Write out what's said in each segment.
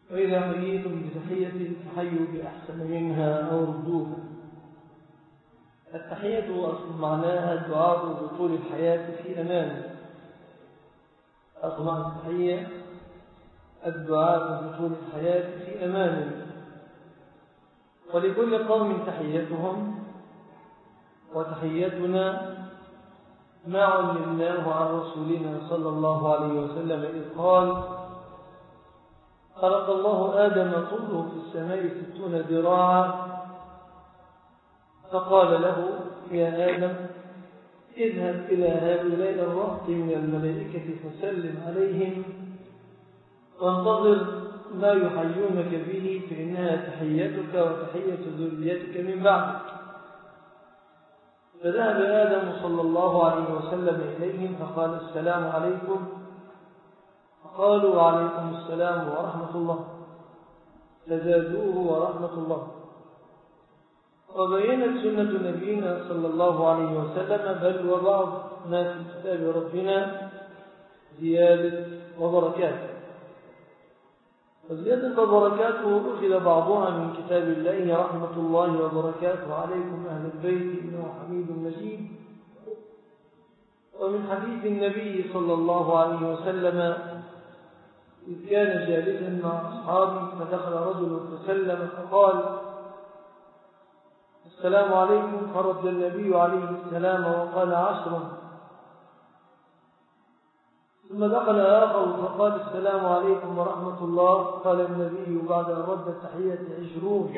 وإذا حييتم بتحية فحيوا بأحسن منها أو ردوها. التحية أصل معناها الدعاء بطول الحياة في أمانه. أصل معنى التحية الدعاء بطول الحياة في أمانه. ولكل قوم تحيتهم، وتحيتنا ما علمناه عن رسولنا صلى الله عليه وسلم إذ قال: خلق الله آدم طوله في السماء 60 ذراعا، فقال له: يا آدم اذهب إلى هؤلاء الرهط من الملائكة فسلم عليهم وانتظر ما يحيونك به، فإنها تحيتك وتحية ذريتك من بعدك. فذهب آدم صلى الله عليه وسلم إليهم فقال: السلام عليكم. فقالوا: وعليكم السلام ورحمة الله. فزادوه ورحمة الله. وبينت سنة نبينا صلى الله عليه وسلم بل وبعض ما في كتاب ربنا زيادة وبركاته. وزيادة وبركاته أخذ بعضها من كتاب الله: رحمة الله وبركاته عليكم أهل البيت إنه حميد مجيد. ومن حديث النبي صلى الله عليه وسلم إذ كان جالسا مع أصحابه فدخل رجل فسلم فقال: السلام عليكم. فرد النبي عليه السلام وقال: 10. ثم دخل آخر فقال: السلام عليكم ورحمة الله. قال النبي بعد أن رد التحية: 20.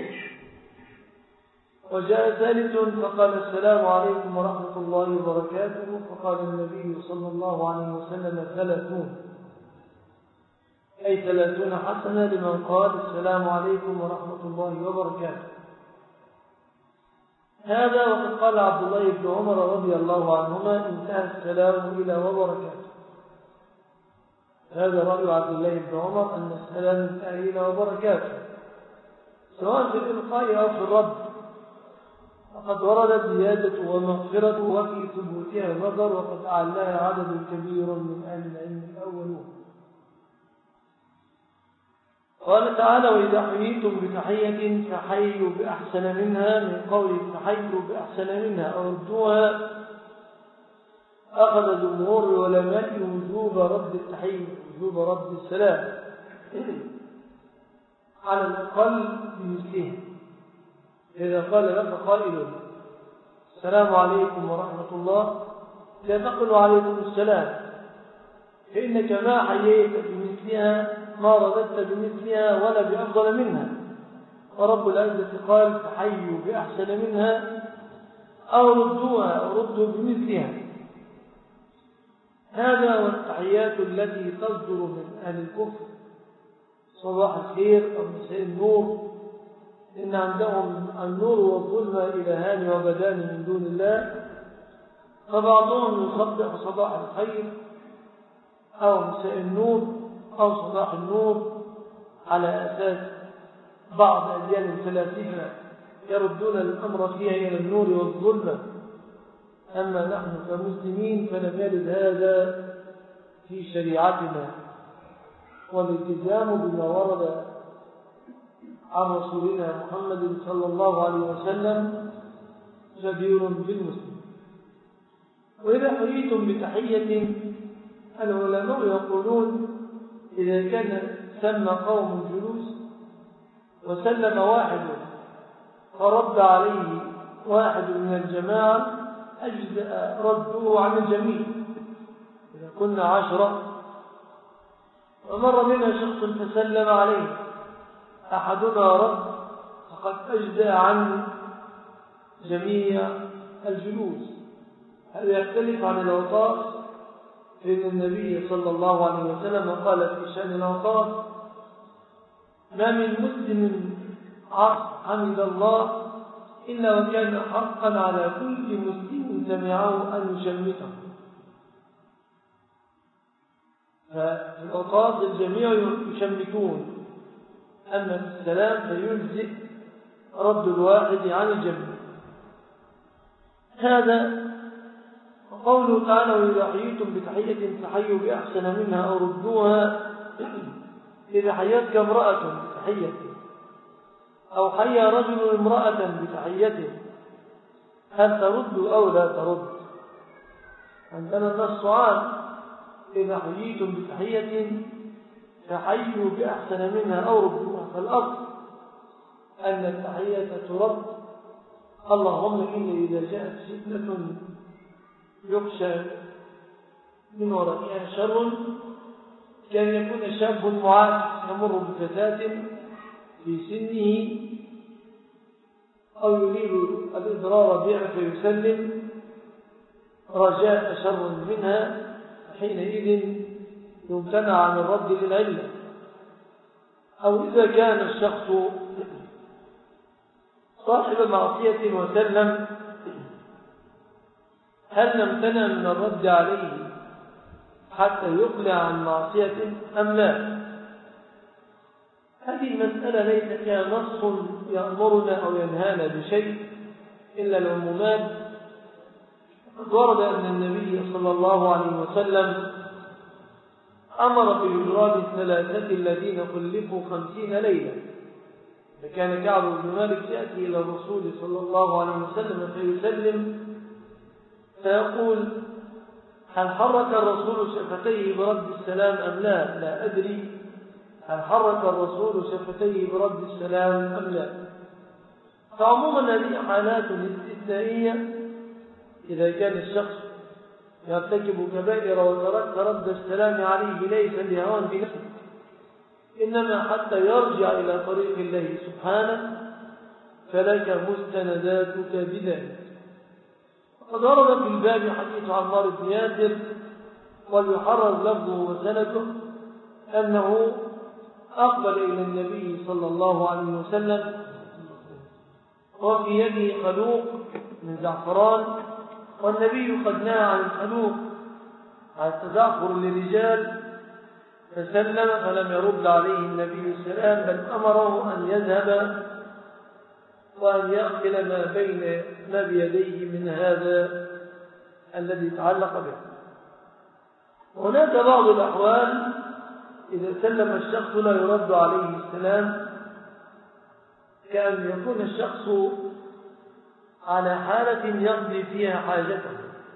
وجاء ثالث فقال: السلام عليكم ورحمة الله وبركاته. فقال النبي صلى الله عليه وسلم: 30. أي 30 حسنة لمن قال: السلام عليكم ورحمة الله وبركاته. هذا وقد قال عبد الله بن عمر رضي الله عنهما: انتهى السلام إلى وبركاته. هذا رأي عبد الله بن عمر أن السلام انتهى إلى وبركاته سواء في الإلقاء أو في الرد. وقد وردت زيادة ومغفرة وفي ثبوتها نظر، وقد أعلاها عدد كبير من أهل العلم الأولون. قال تعالى: وإذا حييتم بتحية فحيوا بأحسن منها، من قوله فحيوا بأحسن منها أو ردوها. أخذ جمهور العلماء وجوب رد التحية، وجوب رد السلام على الأقل بمثله. إذا قال لك قائل: السلام عليكم ورحمة الله، لا تقل عليكم السلام، فإنك ما حييت بمثلها، ما رددت بمثلها ولا بأفضل منها. ورب العزة قال: فحيوا بأحسن منها أو ردوها أو ردوا بمثلها. هذا والتحيات التي تصدر من أهل الكفر صباح الخير أو مساء النور، إن عندهم النور والظلمة إلهان وبدان من دون الله، فبعضهم يصبح صباح الخير أو مساء النور أو صباح النور على أساس بعض أديان الفلاسفة يردون الأمر فيها إلى النور والظلمة. أما نحن كمسلمين فلم يرد هذا في شريعتنا، والالتزام بما ورد عن رسولنا محمد صلى الله عليه وسلم جدير بالمسلم. وإذا حييتم بتحية، العلماء يقولون: إذا كان سمى قوم جلوس وسلم واحد فرد عليه واحد من الجماعة أجزأ رده عن الجميع. إذا كنا 10 ومر بنا شخص فسلم عليه أحدنا رد، فقد أجزأ عن جميع الجلوس. هل يختلف عن الأوطاس؟ فإن النبي صلى الله عليه وسلم قال في شأن الأوطاس: ما من مسلم حمد الله إلا وكان حقا على كل مسلم سمعه أن يشمته. ففي الأوطاس الجميع يشمتون، أما في السلام فيجزئ رد الواحد عن الجميع. هذا قوله تعالى: وإذا حييتم بتحية فحيوا بأحسن منها أو ردوها. إذا حيتك امرأة بتحيته أو حيى رجل امرأة بتحيته هل ترد أو لا ترد؟ عندنا النص عام: إذا حييتم بتحية فحيوا بأحسن منها أو ردوها. فالأصل أن التحية ترد. اللهم إن إذا جاءت فتنة يخشى من ورائها شر كان يكون شاب معاكس يمر بفتاة في سنه أو يريد الإضرار بها فيسلم رجاء شر منها، حينئذ يمتنع عن الرد للعلة. أو إذا كان الشخص صاحب معصية وسلم هل نمتنع من الرد عليه حتى يقلع عن معصية أم لا؟ هذه المسألة ليس فيها نص يأمرنا أو ينهانا بشيء إلا العمومات. قد ورد أن النبي صلى الله عليه وسلم أمر بإجرام 3 الذين خلفوا 50 ليلة. فكان كعب بن مالك يأتي إلى الرسول صلى الله عليه وسلم فيسلم فيقول: هل حرك الرسول شفتيه برد السلام أم لا؟ لا أدري. هل حرك الرسول شفتيه برد السلام أم لا؟ فعموما هذه حالات استثنائية. إذا كان الشخص يرتكب كبائر وترك رد السلام عليه ليس لهوان بنفسه، إنما حتى يرجع إلى طريق الله سبحانه، فلك مستنداتك بذلك. وقد ورد في الباب حديث عمار بن ياسر وليحرر لفظه وسنده أنه أقبل إلى النبي صلى الله عليه وسلم وفي يده خلوق من زعفران، والنبي قد نهى عن الخلوق عن التزعفر للرجال، فسلم فلم يرد عليه النبي السلام، بل أمره أن يذهب وأن يأكل ما بيديه من هذا الذي تعلق به. هناك بعض الأحوال إذا سلم الشخص لا يرد عليه السلام، كأن يكون الشخص على حالة يقضي فيها حاجته،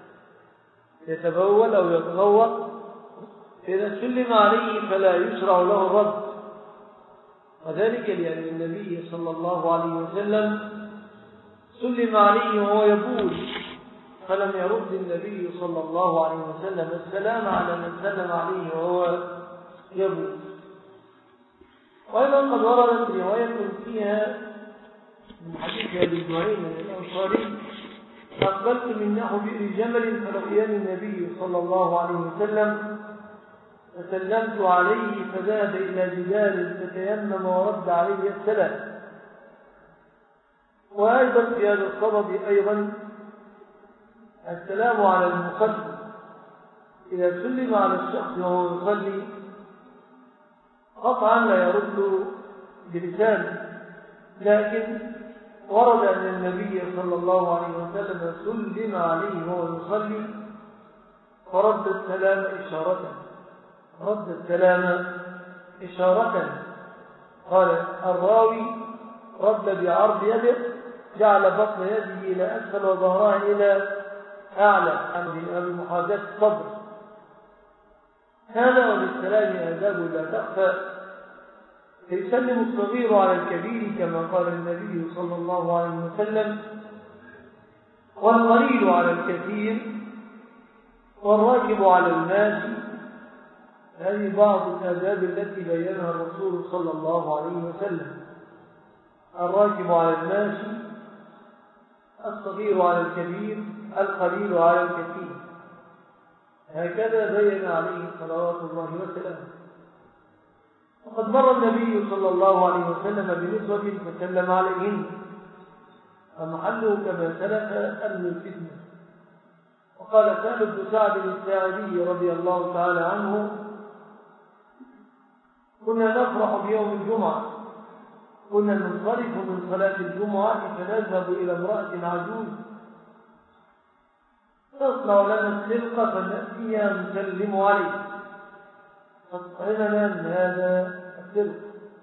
يتبول أو يتغوط، إذا سلم عليه فلا يشرع له الرد، وذلك لأن النبي صلى الله عليه وسلم سلم عليه وهو يبول فلم يرد النبي صلى الله عليه وسلم السلام على من سلم عليه وهو يبول. وأيضا قد وردت رواية فيها من حديث أبي جهيم الأنصاري: أقبلت من نحو بئر جمل فلقياني النبي صلى الله عليه وسلم فسلمت عليه فذهب إلى جدار فتيمم ورد عليه السلام. وأيضا في هذا الصدد أيضا السلام على المصلي، إذا سلم على الشخص وهو يصلي قطعا لا يرد بلسانه، لكن ورد أن النبي صلى الله عليه وسلم سلم عليه وهو يصلي فرد السلام إشارة، رد السلام إشارة. قال الراوي: رد بعرض يده، جعل بطن يده إلى أسفل وظهرها إلى أعلى، عن محاذاة الصدر. هذا وللسلام آداب لا تخفى، فيسلم الصغير على الكبير كما قال النبي صلى الله عليه وسلم، والقليل على الكثير، والراكب على الماشي. هذه بعض الآداب التي بينها الرسول صلى الله عليه وسلم: الراكب على الماشي، الصغير على الكبير، القليل على الكثير. هكذا بين عليه صلوات الله وسلامه. وقد مر النبي صلى الله عليه وسلم بنسوة فسلم عليهن، فمحله كما سلف أمن الفتنة. وقال سهل بن سعد الساعدي رضي الله تعالى عنه: كنا نفرح بيوم الجمعة، كنا ننصرف من صلاة الجمعة فنذهب إلى امرأة عجوز تصنع لنا السرقة فنأتيها نسلم عليه فتطعمنا من هذا السر.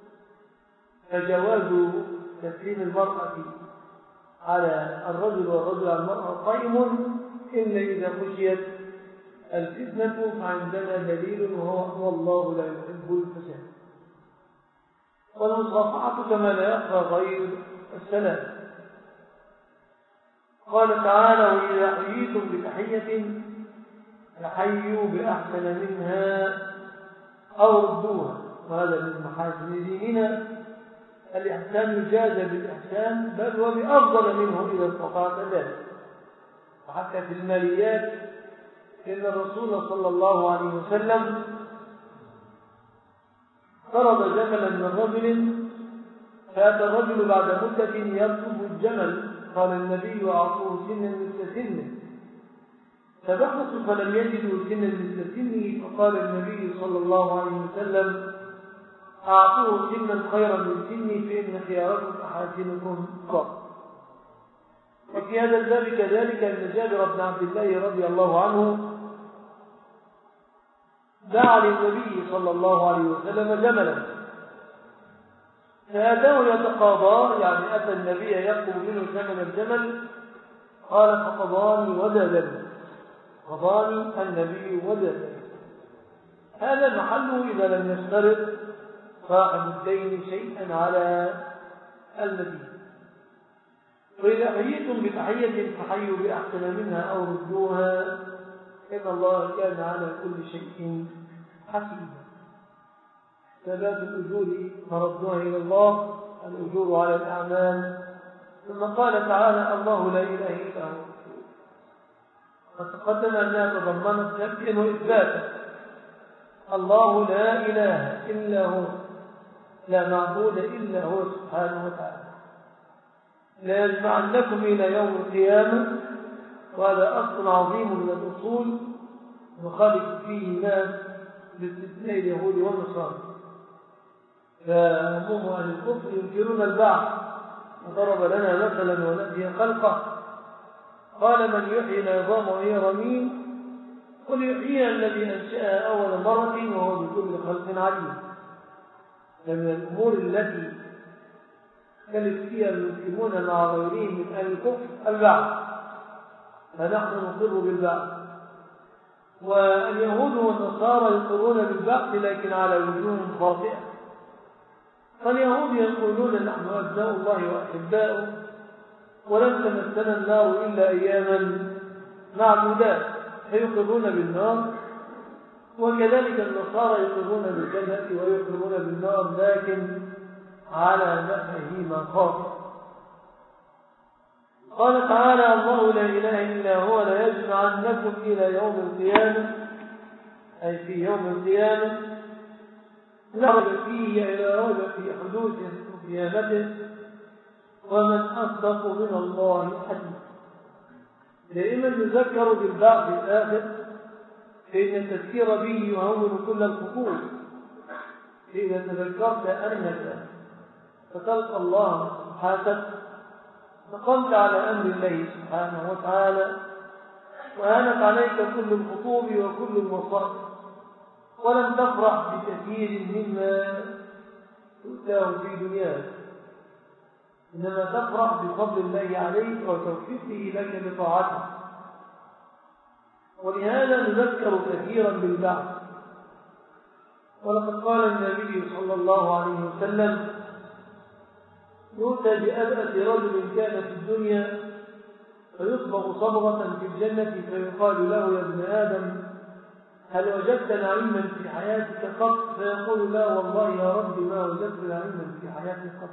فجواز تسليم المرأة على الرجل والرجل على المرأة قائم إلا إذا خشيت الفتنة، فعندنا دليل وهو والله لا يحب الفساد. والمصافحة كما لا يخفى غير السلام. قال تعالى: وإذا حييتم بتحية فحيوا بأحسن منها أو ردوها. وهذا من محاسن ديننا، الإحسان يجاز بالإحسان بل وبأفضل منه إذا استطعت ذلك. وحتى في الماليات إن الرسول صلى الله عليه وسلم فرض جملا من رجل، فأتى الرجل بعد مدة يطلب الجمل، قال النبي: أعطوه سنا مثل سنه. فبحثوا فلم يجدوا سنا مثل سنه، فقال النبي صلى الله عليه وسلم: أعطوه سنا خيرا من سني، فإن خياركم أحاسنكم قط. وفي هذا الباب كذلك أن جابر بن عبد الله رضي الله عنه دعا للنبي صلى الله عليه وسلم جملا، فأتاه يتقاضى، يعني أتى النبي يطلب منه ثمن الجمل، قال: فقضاني وددا، قضاني النبي وددا. هذا محله إذا لم يشترط صاحب الدين شيئا على المدين. وإذا حييتم بتحية فحيوا بأحسن منها أو ردوها، إن الله كان على كل شيء حسيبا. ثبات الأجور مردوها إلى الله، الأجور على الأعمال. ثم قال تعالى: الله لا إله إلا هو. قد تقدم أنها تضمنت نفيا وإثباتا. الله لا إله إلا هو، لا معبود إلا هو سبحانه وتعالى. لا يجمعنكم إلى يوم القيامة، وهذا أصل عظيم من الأصول يخالف فيه الناس باستثناء اليهود والنصارى. فهم أهل الكفر ينكرون البعث، وضرب لنا مثلا ونسي خلقه، قال: من يحيي العظام وهي رميم؟ قل يحييها الذي أنشأها أول مرة وهو بكل خلق عليم. فمن الأمور التي اختلف فيها المسلمون مع غيرهم من أهل الكفر البعث، فنحن نقر بالبعث. واليهود والنصارى يقرون بالبعث لكن على وجوه خاطئة. فاليهود يقولون: نحن أبناء الله وأحباؤه ولن تمسنا النار إلا أياما معدودات، فيقرون بالنار. وكذلك النصارى يقرون بالجنة ويقرون بالنار، لكن على مفاهيم خاطئة. قال تعالى: الله لا إله إلا هو لا يجمعنكم إلى يوم القيامة، أي في يوم القيامة لا ريب فيه إلى ريب في حدوث قيامته، ومن أصدق من الله حديثا. دائما نذكر بالبعث الآخر، فإن التذكير به يهون كل الخطوط. إذا تذكرت أنك فتلقى الله سبحانه، نقمت على أمر الله سبحانه وتعالى، وهانت عليك كل الخطوب وكل المصائب، ولم تفرح بكثير مما تؤتاه في دنياك، إنما تفرح بفضل الله عليك وتوفيقه لك بطاعته. ولهذا نذكر كثيرا بالبعث. ولقد قال النبي صلى الله عليه وسلم: يؤتى بأبأس رجل كان في الدنيا فيصبغ صبغة في الجنة، فيقال له: يا ابن آدم، هل وجدت نعيما في حياتك قط؟ فيقول: لا والله يا رب ما وجدت نعيما في حياتي قط.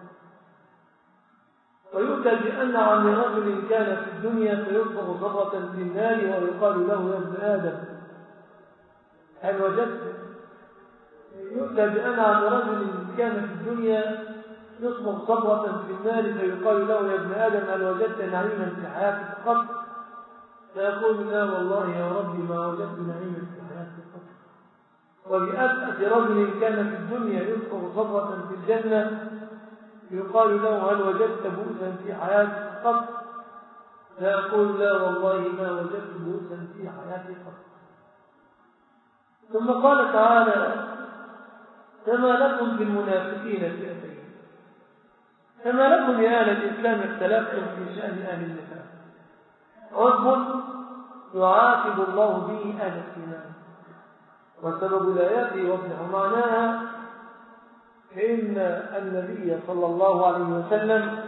ويؤتى بأنعم رجل كان في الدنيا فيصبغ صبغة في النار، ويقال له: يا ابن آدم، هل وجدت. يؤتى بأنعم رجل كان في الدنيا يصبغ صبغة في النار، فيقال له: يا ابن آدم، هل وجدت نعيما في حياتك قط؟ فيقول: لا والله يا رب ما وجدت نعيما في حياتي قط. وبأبأس رجل كان في الدنيا يصبغ صبغة في الجنة، يقال له: هل وجدت بؤسا في حياتك قط؟ فيقول: لا والله ما وجدت بؤسا في حياتي قط. ثم قال تعالى: فما لكم في المنافقين فئتين فما لكم يا أهل الإسلام اختلفتم في شأن أهل النفاق عذب يعاقب الله به أهل الإيمان وسبب الآيات يوضح معناها فإن النبي صلى الله عليه وسلم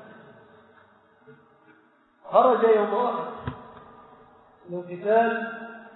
خرج يوم أحد للقتال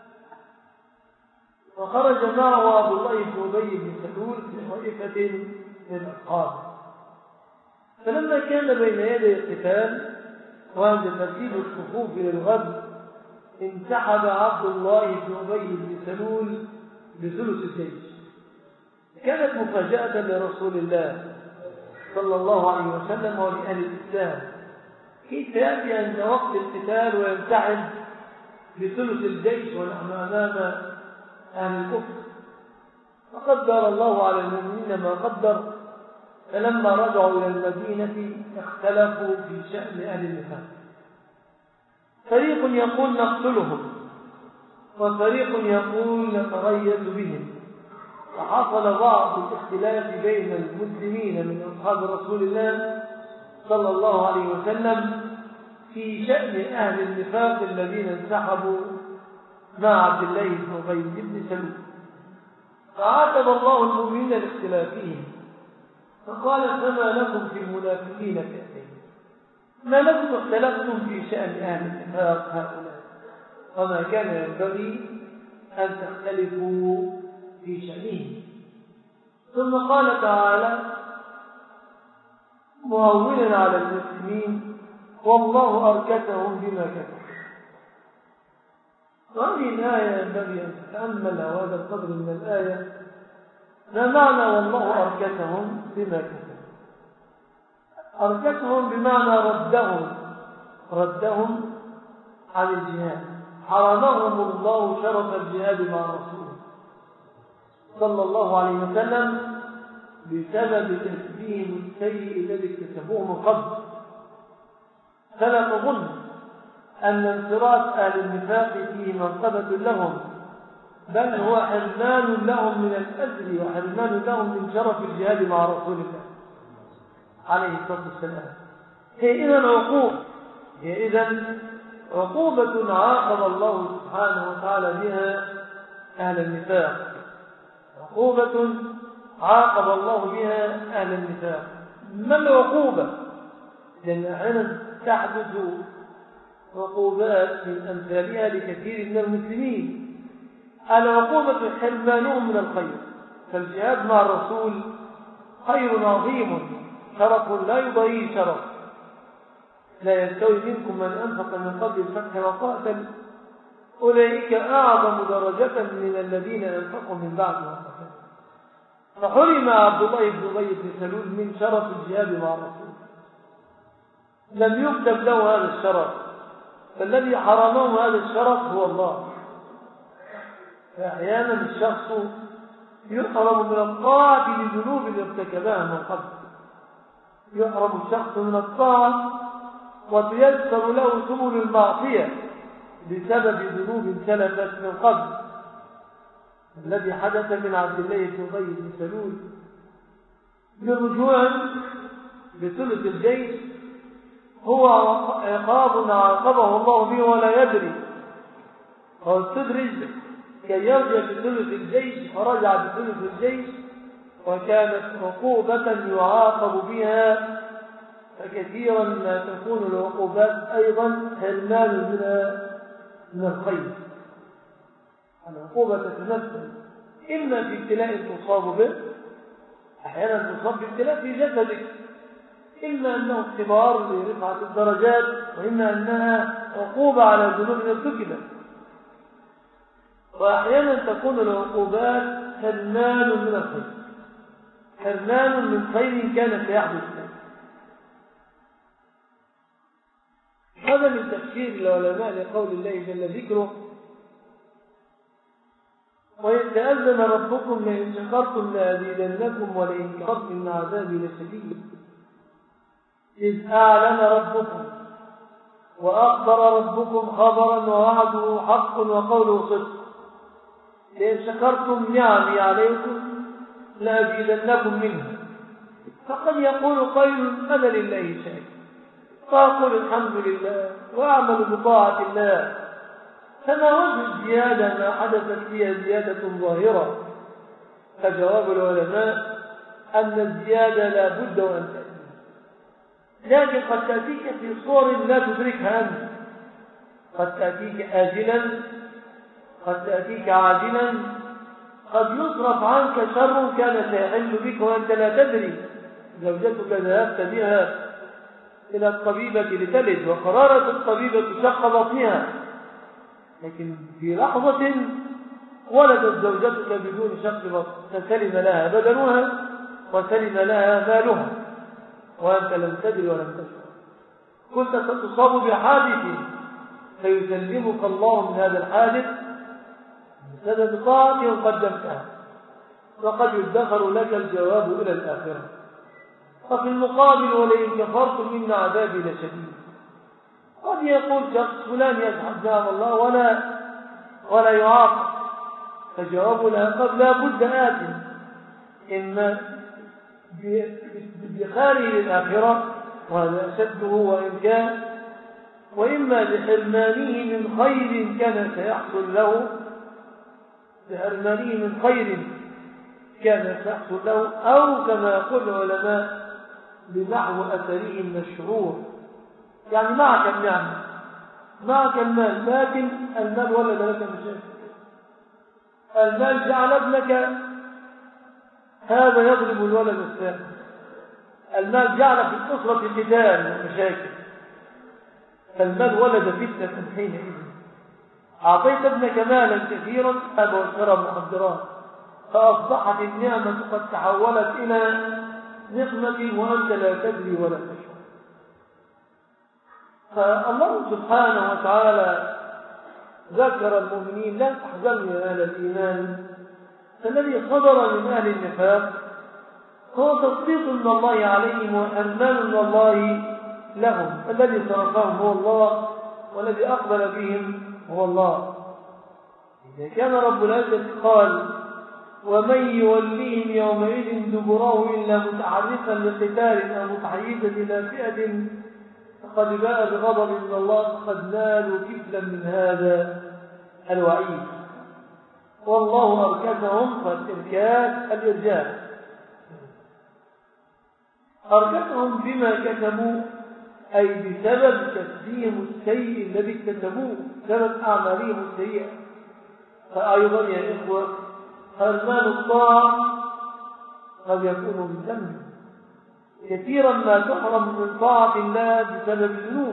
وخرج معه عبد الله بن أبي بن سلول في طائفة من الأصحاب فلما كان بين يدي القتال وعند ترتيب الصفوف للغد انسحب عبد الله بن أبي بن سلول بثلث الجيش كانت مفاجأة لرسول الله صلى الله عليه وسلم ولأهل الإسلام كيف يأتي عند وقت القتال وينسحب بثلث الجيش ونحن أمام أهل الكفر فقدر الله على المؤمنين ما قدر فلما رجعوا إلى المدينة اختلفوا في شأن أهل النفاق فريق يقول نقتلهم وفريق يقول نتريث بهم فحصل بعض الاختلاف بين المسلمين من أصحاب رسول الله صلى الله عليه وسلم في شأن أهل النفاق الذين انسحبوا مع عبد الله بن أبي بن سلول فعاتب الله المؤمنين لاختلافهم فقال فما لكم في المنافقين فئتين ما لكم اختلفتم في شأن أهل النفاق هؤلاء وما كان ينبغي أن تختلفوا في شأنهم ثم قال تعالى مهونا على المسلمين والله أركسهم بما كفروا وهذه الآية ينبغي أن تتأمل هذا القدر من الآية ما معنى والله أركسهم بما كفروا أركسهم بمعنى ردهم عن الجهاد حرمهم الله شرف الجهاد مع الرسول صلى الله عليه وسلم بسبب تشبيههم السيء الذي اكتسبوه من قبل فلا تظن أن انصراف أهل النفاق فيه منقبة لهم بل هو حرمان لهم من الأجر وحرمان لهم من شرف الجهاد مع رسول الله عليه الصلاة والسلام هي إذن عقوبة عاقب الله سبحانه وتعالى بها أهل النفاق عقوبة عاقب الله بها أهل النفاق ما العقوبة؟ لأن أحيانا تحدث عقوبات من أمثالها لكثير من المسلمين العقوبة حرمانهم من الخير فالجهاد مع الرسول خير عظيم شرف لا يضاهيه شرف لا يستوي منكم من أنفق من قبل الفتح وقاتل أولئك أعظم درجة من الذين أنفقوا من بعد وقاتل فحرم عبد الله بن أبي بن سلول من شرف الجهاد مع الرسول لم يكتب له هذا الشرف فالذي حرمه هذا الشرف هو الله فأحيانا الشخص يحرم من الطاعة لذنوب ارتكبها من قبل يحرم الشخص من الطاعة وتيسر له سبل المعصية بسبب ذنوب سلفت من قبل الذي حدث من عبد الله بن أبي بن سلول برجوع بثلث الجيش هو عقاب عاقبه الله به ولا يدري هو استدرج كي يرجع بثلث الجيش فرجع بثلث الجيش وكانت عقوبة يعاقب بها فكثيرا ما تكون العقوبات أيضا حرمان من الخير العقوبة تتمثل إما في ابتلاء تصاب به أحيانا تصاب بابتلاء في جسدك إما أنه اختبار لرفعة الدرجات وإما أنها عقوبة على ذنوب ارتكبت وأحيانا تكون العقوبات حرمان من الخير حرمان من خير كان سيحدث له هذا من تفسير العلماء لقول الله جل ذكره وإذ تأذن ربكم لئن شكرتم لأزيدنكم ولئن كفرتم إن عذابي لشديد إذ أعلن ربكم وأخبر ربكم خبرا ووعده حق وقوله صدق لئن شكرتم نعمي عليكم لأزيدنكم منه. فقد يقول قائل أنا لله شيء، فأقول الحمد لله وأعمل بطاعة الله، فما وجه الزيادة ما حدثت فيها زيادة ظاهرة؟ فجواب العلماء أن الزيادة لا بد وأن تأتي، لكن قد تأتيك في صور لا تدركها أنت، قد تأتيك آجلا، قد تأتيك عاجلا، قد يصرف عنك شر كان سيحل بك وأنت لا تدري. زوجتك ذهبت بها إلى الطبيبة لتلد وقرارة الطبيبة شق بطنها، لكن في لحظة ولدت زوجتك بدون شق بطن، فسلم لها بدنها وسلم لها مالها وأنت لم تدري ولم تشعر. كنت ستصاب بحادث فيسلمك الله من هذا الحادث بسبب طاعة قدمتها، وقد يدخر لك الجواب إلى الآخرة. وفي المقابل ولئن كفرتم إن عذابي لشديد. قد يقول شخص فلان يجحد نعم الله ولا يعاقب، فجواب العقاب لا بد آت، إما بدخاله للآخرة وهذا أشده وإن كان، وإما بحرمانه من خير كان سيحصل له، بحرمانه من خير كان سيحصل له، أو كما يقول العلماء بنحو أثره المشهور، يعني معك النعمة معك المال، لكن المال ولد لك مشاكل. المال جعل ابنك هذا يضرب الولد الثاني، المال جعل في الأسرة قتال ومشاكل، فالمال ولد فتنة حينئذ. أعطيت ابنك مالا كثيرا هذا واشترى مخدرات، فأصبحت النعمة قد تحولت إلى نقمة وأنت لا تدري ولا تشعر. فالله سبحانه وتعالى ذكر المؤمنين لا تحزنوا يا أهل الإيمان، فالذي صدر من أهل النفاق هو تسليط من الله عليهم وأمان من الله لهم، الذي صرفهم هو الله والذي أقبل بهم هو الله. إذا كان رب العزة قال ومن يوليهم يومئذ دبره إلا متحرفا لقتال أو متحيزا إلى فئة فقد باء بغضب من الله، فقد نالوا كفلا من هذا الوعيد. والله أركسهم، فالإركاس الإرجاء، أركسهم بما كتبوا، أي بسبب كسبهم السيء الذي اكتسبوه، سبب أعمالهم السيئة. فأيضا يا إخوة حرمان الطاعة قد يكون من ذنب، كثيرا ما تحرم من طاعة الله بسبب الذنوب.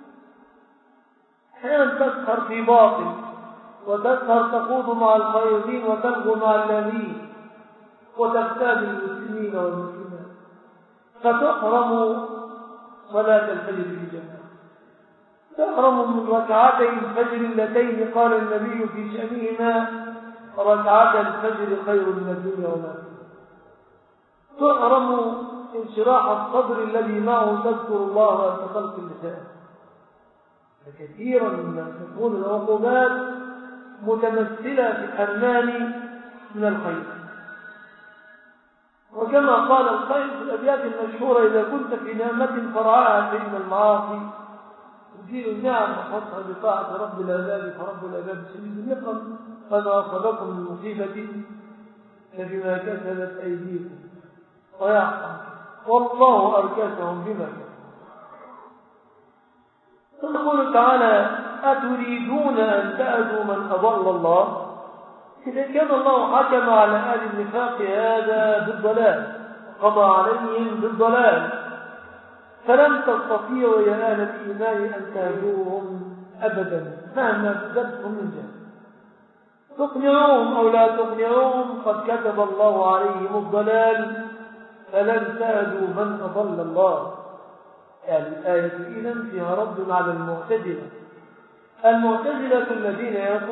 أحيانا تسهر في باطل، وتسهر تخوض مع الخائضين وتلغو مع اللاهين وتغتاب المسلمين والمسلمات، فتحرم صلاة الفجر في الجنة، تحرم من ركعتي الفجر اللتين قال النبي في شأنهما ركعتا الفجر خير من الدنيا وما فيها، تحرم انشراح الصدر الذي معه تذكر الله وأنت خلق اللسان. فكثيرا مما تكون العقوبات متمثلة في الحرمان من الخير. وكما قال القائل في الأبيات المشهورة إذا كنت في نعمة فرعاها فإن المعاصي تزيل النعم وحطها بطاعة رب العباد، فرب العباد شديد النقم، فما أصابكم من مصيبة فبما كسبت أيديكم ويعصم والله أركسهم بما كسبوا. ثم يقول تعالى أتريدون أن تأذوا من أضل الله؟ إذا كان الله حكم على أهل النفاق هذا بالضلال قضى عليهم بالضلال، فلن تستطيعوا يا أهل الإيمان أن تهدوهم أبدا مهما كسبتم من جهل. تقنعوهم أو لا تقنعوهم قد كتب الله عليهم الضلال، فلن تهدوا من أضل الله. الآية إذن فيها رد على المعتزلة. المعتزلة الذين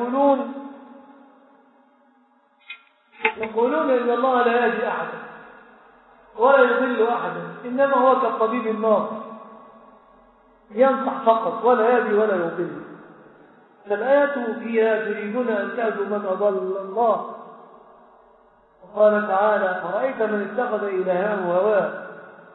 يقولون إن الله لا يهدي أحدا ولا يضل أحدا، إنما هو كالطبيب الناصح ينصح فقط ولا يهدي ولا يضل. فالآية فيها تريدون أن تهدوا من أضل الله، قال تعالى: فرأيت من اتخذ إلهه هواه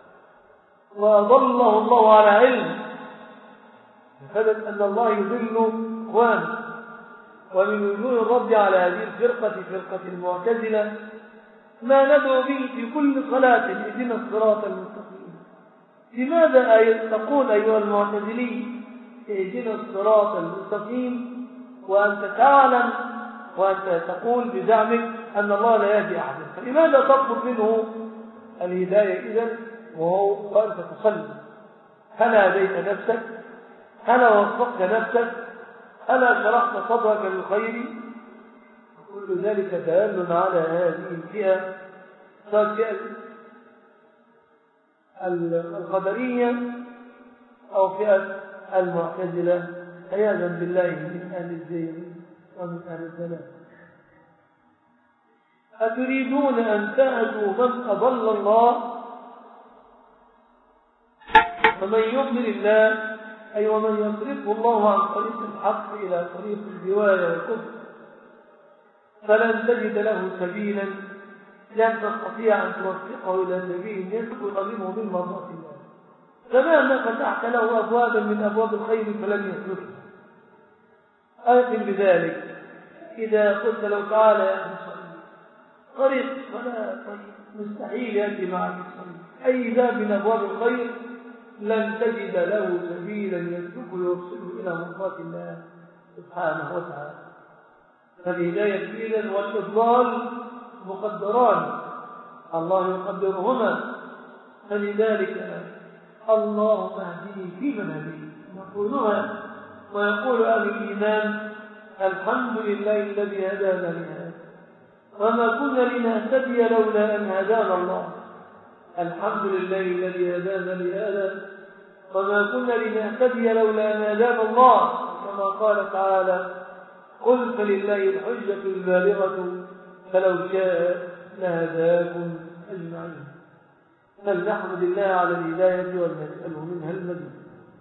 وأضله الله على علم. فثبت أن الله يضل إخوانه. ومن وجوه الرد على هذه الفرقة فرقة المعتزلة ما ندعو به في كل صلاة: اهدنا الصراط المستقيم. لماذا تقول أيها المعتزلي اهدنا الصراط المستقيم وأنت تعلم وأنت تقول بزعمك أن الله لا يهدي أحدا؟ فلماذا تطلب منه الهداية إذن وأنت تصلي؟ هل هديت نفسك؟ هل وفقت نفسك؟ ألا شرحت صدرك للخير؟ كل ذلك دال على هذه الفئة، سواء القدرية أو فئة المعتزلة، عياذا بالله من أهل الزيغ ومن أهل الضلال. أتريدون أن تهدوا من أضل الله؟ فمن يضلل الله أي ومن يصرفه الله عن طريق الحق إلى طريق الهواية والكفر فلن تجد له سبيلا، لن تستطيع أن توفقه إلى سبيل يسلك منه من مرضات الله. فمهما فتحت له أبوابا من أبواب الخير فلن يسلكه. أيقن بذلك. إذا قلت له تعالى يا أخي طريق فلا طريق مستحيل يأتي معك الطريق، أي باب من أبواب الخير لن تجد له سبيلا يسلكه يوصله إلى مرضات الله سبحانه وتعالى. فالهداية إذن والإضلال مقدران، الله يقدرهما. فلذلك اللهم اهدني فيمن هديت نقولها، ويقول أهل الإيمان: الحمد لله الذي هدانا لهذا وما كنا لنهتدي لولا أن هدانا الله. الحمد لله الذي هدانا لهذا وما كنا لنهتدي لولا أن هدانا الله، كما قال تعالى: قل فلله الحجة البالغة فلو شاء لهداكم أجمعين. فلنحمد الله على الهداية ولنسأله منها المزيد.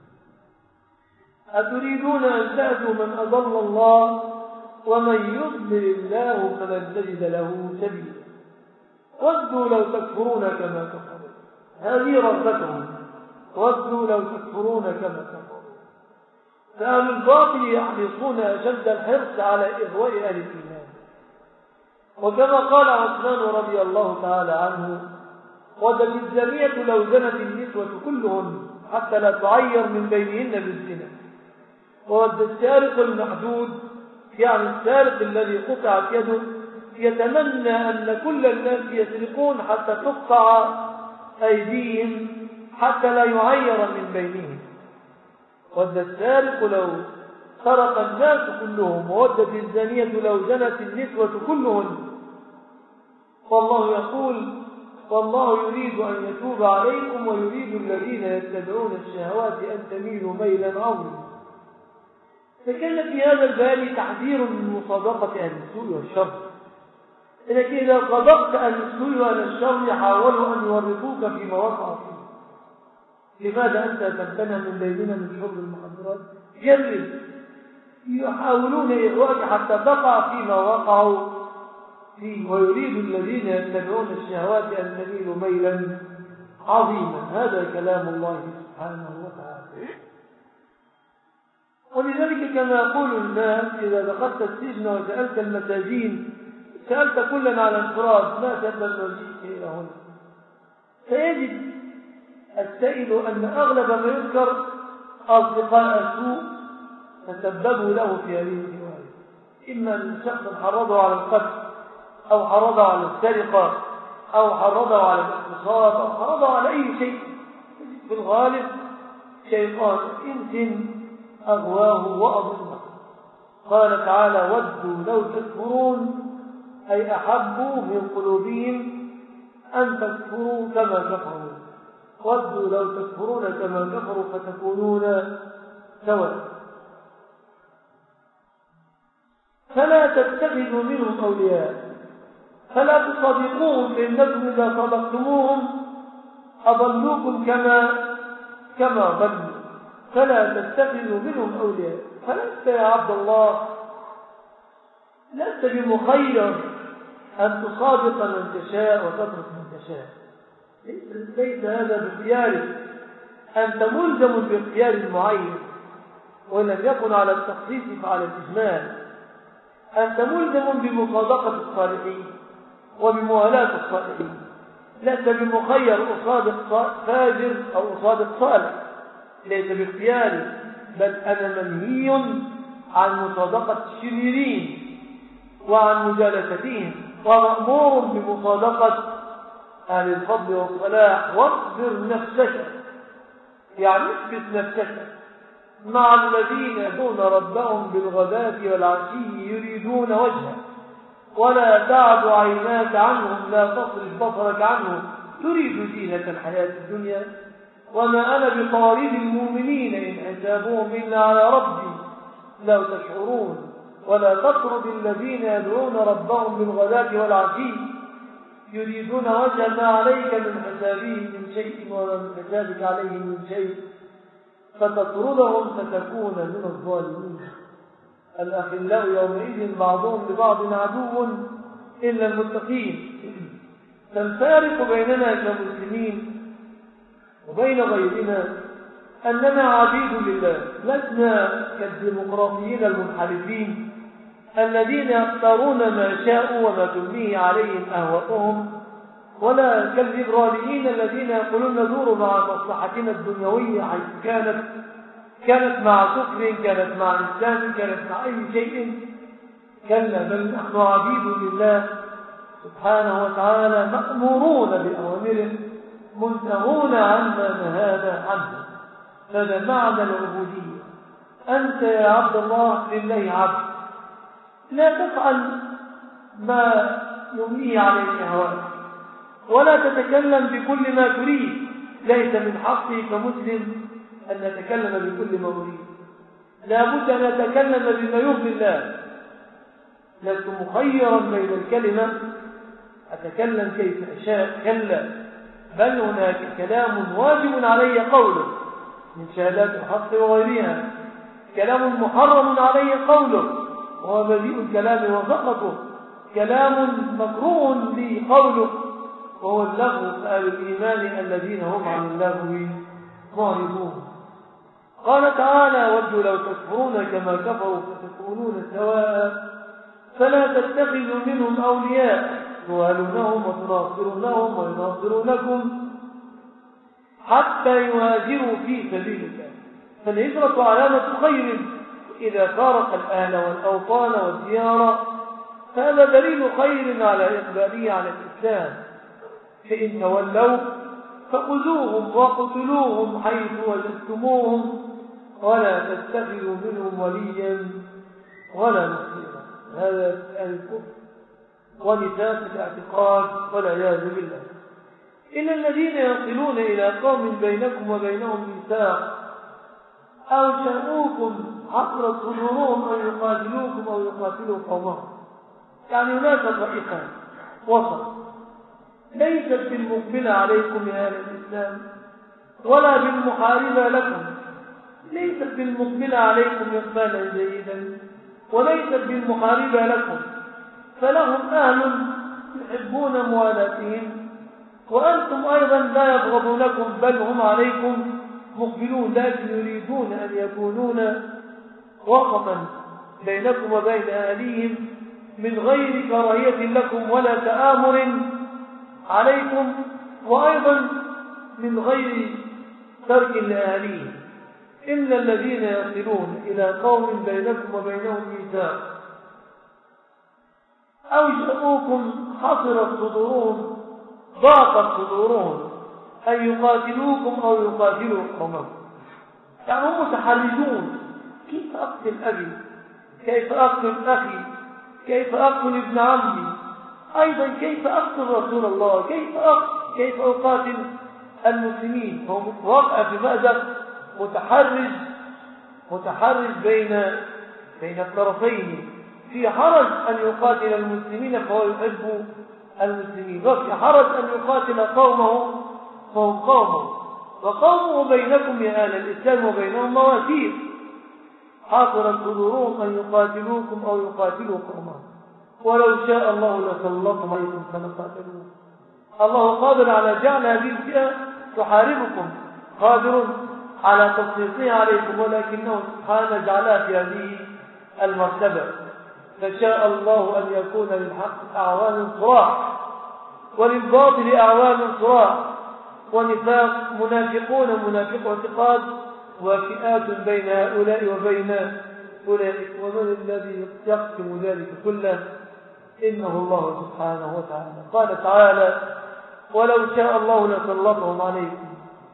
أتريدون أن تأتوا من أضل الله ومن يضلل الله فلن تجد له سبيلا. ودوا لو تكفرون كما كفروا، هذه رغبتهم، ودوا لو تكفرون كما كفروا. فأهل الباطل يحرصون أشد الحرص على إغواء أهل الإيمان. وكما قال عثمان رضي الله تعالى عنه: ودت الزانية لو زنت النسوة كلهن حتى لا تعير من بينهن بالزنا. وود السارق المحدود، يعني السارق الذي قطعت يده، يتمنى أن كل الناس يسرقون حتى تقطع أيديهم حتى لا يعير من بينهم. ود السارق لو سرق الناس كلهم، وودت الزانية لو زنت النسوة كلهن. والله يقول: والله يريد أن يتوب عليكم ويريد الذين يتبعون الشهوات أن تميلوا ميلا عظيما. فكان في هذا الباب تحذير من مصادقة أهل السوء والشر. إنك إذا صدقت أهل السوء وأهل الشر حاولوا أن يورطوك فيما وقعوا فيه. لماذا أنت تمتنع من بيننا من شرب المخدرات؟ جرب. يحاولون إغواءك حتى تقع فيما وقعوا فيه. ويريد الذين يتبعون الشهوات أن تميلوا ميلا عظيما. هذا كلام الله سبحانه وتعالى. ولذلك كما يقول الناس: إذا دخلت السجن وسألت المساجين سألت كلا على انفراد ما سألت وجئت إلى هنا، فيجد السائل أن أغلب ما يذكر أصدقاء سوء تسببوا له في هذه الرواية، إما أن شخصا حرضه على القتل أو حرضه على السرقة أو حرضه على الاغتصاب أو حرضه على أي شيء. في الغالب شيطان إنس أغواه وأضله. قال تعالى: ودوا لو تكفرون، أي أحبوا من قلوبهم أن تكفروا كما كفروا. ودوا لو تكفرون كما كفروا فتكونون سواء. فلا تتخذوا منهم أولياء، فلا تصدقوهم، فإنكم إذا صدقتموهم أضلوكم كما ضلوا. فلا تتخذوا منهم أولياء. فلست يا عبد الله، لست بمخير أن تصادق من تشاء وتترك من تشاء. ليس هذا باختيارك، أنت ملزم باختيار معين، وإن لم يكن على التخصيص فعلى الإجمال. أنت ملزم بمصادقة الصالحين وبموالاة الصالحين، لست بمخير أصادق فاجر أو أصادق صالح، ليس باختياري، بل أنا منهي عن مصادقة الشريرين وعن مجالستهم، ومأمور بمصادقة أهل الفضل والصلاح. واصبر نفسك، يعني اثبت نفسك مع الذين يدعون ربهم بالغداة والعشي يريدون وجهه، ولا تعد عيناك عنهم، لا تصرف بصرك عنهم تريد زينة الحياة الدنيا. وما أنا بطارد المؤمنين إن حسابهم إلا على ربي لو تشعرون. ولا تطرد الذين يدعون ربهم بالغداة والعشي يريدون وجه، ما عليك من حسابهم من شيء ولا من حسابك عليهم من شيء، فتطردهم فتكون من الظالمين. الأخلاء يومئذ بعضهم لبعض عدو إلا المتقين. فالفارق بيننا كمسلمين وبين غيرنا أننا عبيد لله، لسنا كالديمقراطيين المنحرفين الذين يختارون ما شاءوا وما تمنيه عليهم أهواءهم، ولا كالليبراليين الذين يقولون ندور مع مصلحتنا الدنيوية حيث كانت مع كفر، كانت مع إسلام، كانت مع أي شيء. كلا، بل نحن عبيد لله سبحانه وتعالى، مأمورون بأوامره منتهون عما نهانا عنه. هذا معنى العبودية. أنت يا عبد الله لله عبد، لا تفعل ما يمنيه عليك هواك، ولا تتكلم بكل ما تريد. ليس من حقي كمسلم أن نتكلم بكل ما أريد، لا بد أن نتكلم بما يرضي الله. لست مخيرا بين الكلمة أتكلم كيف أشاء، كلا، بل هناك كلام واجب علي قوله من شهادات الحق وغيرها، كلام محرم علي قوله وهو بديء الكلام وسقطه، كلام مكروه لي قوله وهو اللغو. أهل الإيمان الذين هم عن اللغو معرضون. قال تعالى: ودوا لو تكفرون كما كفروا فتكونون سواء فلا تتخذوا منهم أولياء توالونهم وتناصرونهم ويناصرونكم حتى يهاجروا في سبيل الله. فالهجرة علامة خير، إذا فارق الأهل والأوطان والديار فهذا دليل خير على إقباله على الإسلام. فإن تولوا فخذوهم وقتلوهم حيث وجدتموهم ولا تتخذوا منهم وليا ولا نصيرا. هذا الكفر ونفاق الاعتقاد والعياذ بالله. إلا الذين يصلون إلى قوم بينكم وبينهم ميثاق أو شاءوكم حصرت صدورهم أن يقاتلوكم أو يقاتلوا قومهم. يعني هناك طريقان وسط، ليست بالمقبلة عليكم يا أهل الإسلام ولا بالمحاربة لكم، ليست بالمقبلة عليكم إقبالا جيدا وليست بالمحاربة لكم، فلهم أهل يحبون موالاتهم وأنتم أيضا لا يبغضونكم بل هم عليكم مقبلون، لكن يريدون أن يكونون وسطا بينكم وبين أهليهم من غير كراهية لكم ولا تآمر عليكم، وأيضا من غير ترك لأهليهم. إلا الذين يصلون إلى قوم بينكم وبينهم ميثاق أو جاءوكم حصرت صدورهم ضاقت صدورهم أن يقاتلوكم أو يقاتلوا قومهم. يعني هم متحرجون، كيف أقتل أبي، كيف أقتل أخي، كيف أقتل ابن عمي، أيضا كيف أقتل رسول الله، كيف أقاتل المسلمين. هو واقع في مأزق متحرج بين الطرفين، في حرج أن يقاتل المسلمين فهو يحب المسلمين، وفي حرج أن يقاتل قومه فهم قومه، وقومه بينكم يا أهل الإسلام وبينهم مواسير. حاصرت صدورهم أن يقاتلوكم أو يقاتلوا قومهم. ولو شاء الله لسلطهم عليكم فلقاتلوكم. الله قادر على جعل هذه الفئة تحاربكم، قادر على تسليطها عليكم، ولكنه سبحانه جعلها في هذه المرتبة. فشاء الله أن يكون للحق أعوان صراع وللباطل أعوان صراع ونفاق، منافقون منافق اعتقاد وفئات بين هؤلاء وبين أولئك. ومن الذي يقسم ذلك كله؟ إنه الله سبحانه وتعالى. قال تعالى: ولو شاء الله لسلطهم عليكم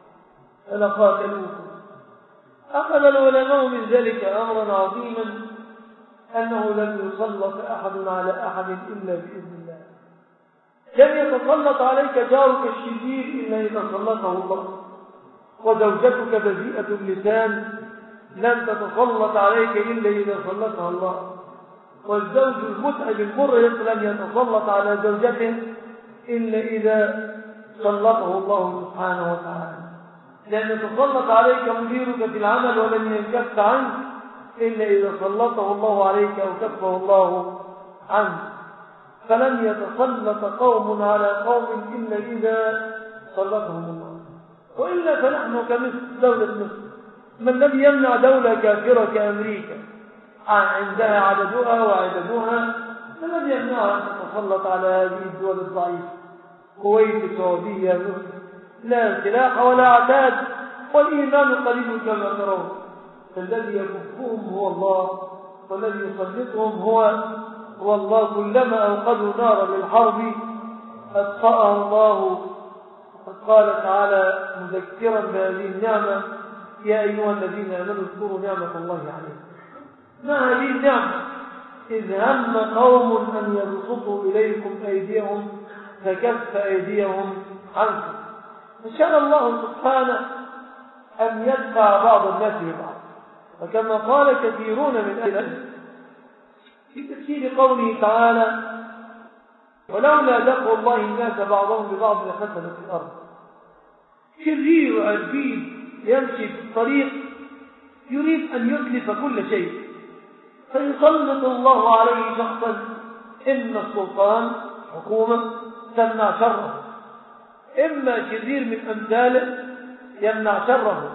فلقاتلوكم. أخذ العلماء من ذلك أمرا عظيما، أنه لم يسلط أحد على أحد إلا بإذن الله. لم يتسلط عليك جارك الشرير إلا إذا سلطه الله، وزوجتك بذيئة اللسان لن تتسلط عليك إلا إذا سلطها الله، والزوج المتعب المرهق لن يتسلط على زوجته إلا إذا سلطه الله سبحانه وتعالى. لأن يتسلط عليك مديرك في العمل ولن ينكف عنك إلا إذا سلطه الله عليك أو كفه الله عنك. فلن يتسلط قوم على قوم إلا إذا سلطهم الله، وإلا فنحن كمثل دولة مصر. ما الذي يمنع دولة كافرة كأمريكا عندها عددها وعددها؟ ما الذي يمنعها أن تتسلط على هذه الدول الضعيفة؟ كويت، السعودية، مصر، لا سلاح ولا عتاد والإيمان قليل كما ترون. فالذي يكفهم هو الله، والذي يسلطهم هو الله. كلما أوقدوا نارا للحرب أطفأها الله. قال تعالى مذكرا بهذه النعمة: يا أيها الذين آمنوا اذكروا نعمة الله عليكم. ما هذه النعمة؟ إذ هم قوم أن يبسطوا إليكم أيديهم فكف أيديهم عنكم، فشاء الله سبحانه أن يدفع بعض الناس ببعض. وكما قال كثيرون من أهل العلم في تفسير قوله تعالى: ولولا دفع الله الناس بعضهم ببعض لفسدت الأرض. شرير عجيب يمشي في الطريق يريد أن يتلف كل شيء، فيسلط الله عليه شخصا، إما السلطان حكومة تمنع شره، إما شرير من أمثاله يمنع شره.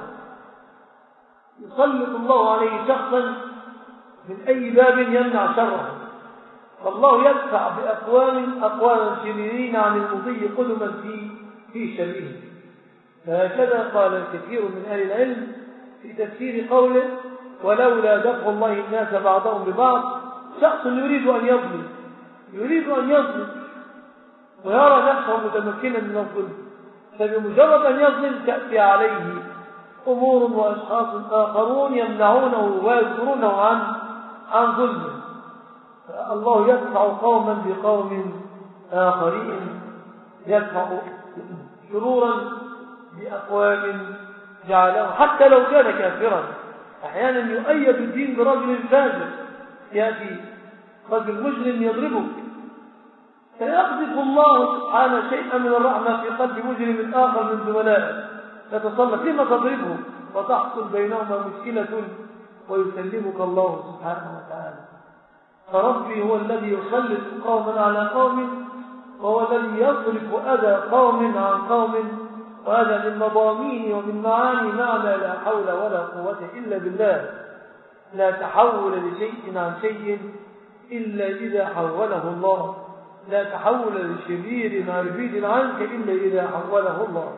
يسلط الله عليه شخصا من أي باب يمنع شره، فالله يدفع أقواما شريرين عن المضي قدما في شرهم. فهكذا قال كثير من أهل العلم في تفسير قوله: ولولا دفع الله الناس بعضهم ببعض. شخص يريد أن يظلم ويرى نفسه متمكنا من الظلم، فبمجرد أن يظلم تأتي عليه أمور وأشخاص آخرون يمنعونه ويذكرونه عن ظلمه. فالله يدفع قوما بقوم آخرين، يدفع شرورا بأقوام جعله حتى لو كان كافرا. أحيانا يؤيد الدين برجل فاجر، يأتي رجل مجرم يضربه، فيقذف الله سبحانه شيئا من الرحمة في قلب مجرم آخر من زملائه، يتصلت لما تضربه وتحصل بينهما مشكلة ويسلمك الله سبحانه وتعالى. فربي هو الذي يسلط قوما على قوم، وهو الذي يصرف أذى قوم عن قوم، وهذا من مضامين ومن معاني معنى لا حول ولا قوة إلا بالله. لا تحول لشيء عن شيء إلا إذا حوله الله، لا تحول لشرير عربيد عنك إلا إذا حوله الله.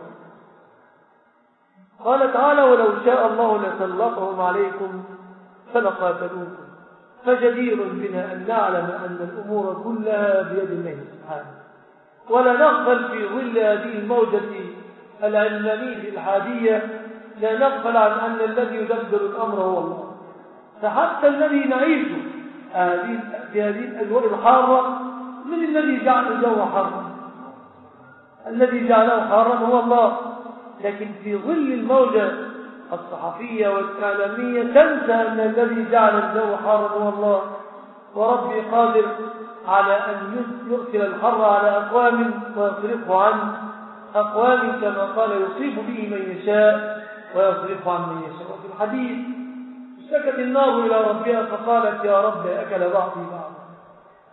قال تعالى: ولو شاء الله لسلطهم عليكم فلقاتلوكم. فجدير بنا أن نعلم أن الأمور كلها بيد الله سبحانه، ولا نغفل في ظل هذه الموجة العلمانية الحادية، لا نغفل عن أن الذي يدبر الأمر هو الله. فحتى الذي نعيشه في هذه الأجواء الحارة، من الذي جعل الجو حارا؟ الذي جعله حارا هو الله. لكن في ظل الموجة الصحفية والإعلامية تنسى أن الذي جعل الجو حارا هو الله. وربي قادر على أن يرسل الحر على أقوام ويصرفه عن أقوام، كما قال: يصيب به من يشاء ويصرفه عن من يشاء. وفي الحديث: اشتكت النار إلى ربها فقالت: يا رب أكل بعضي بعضا،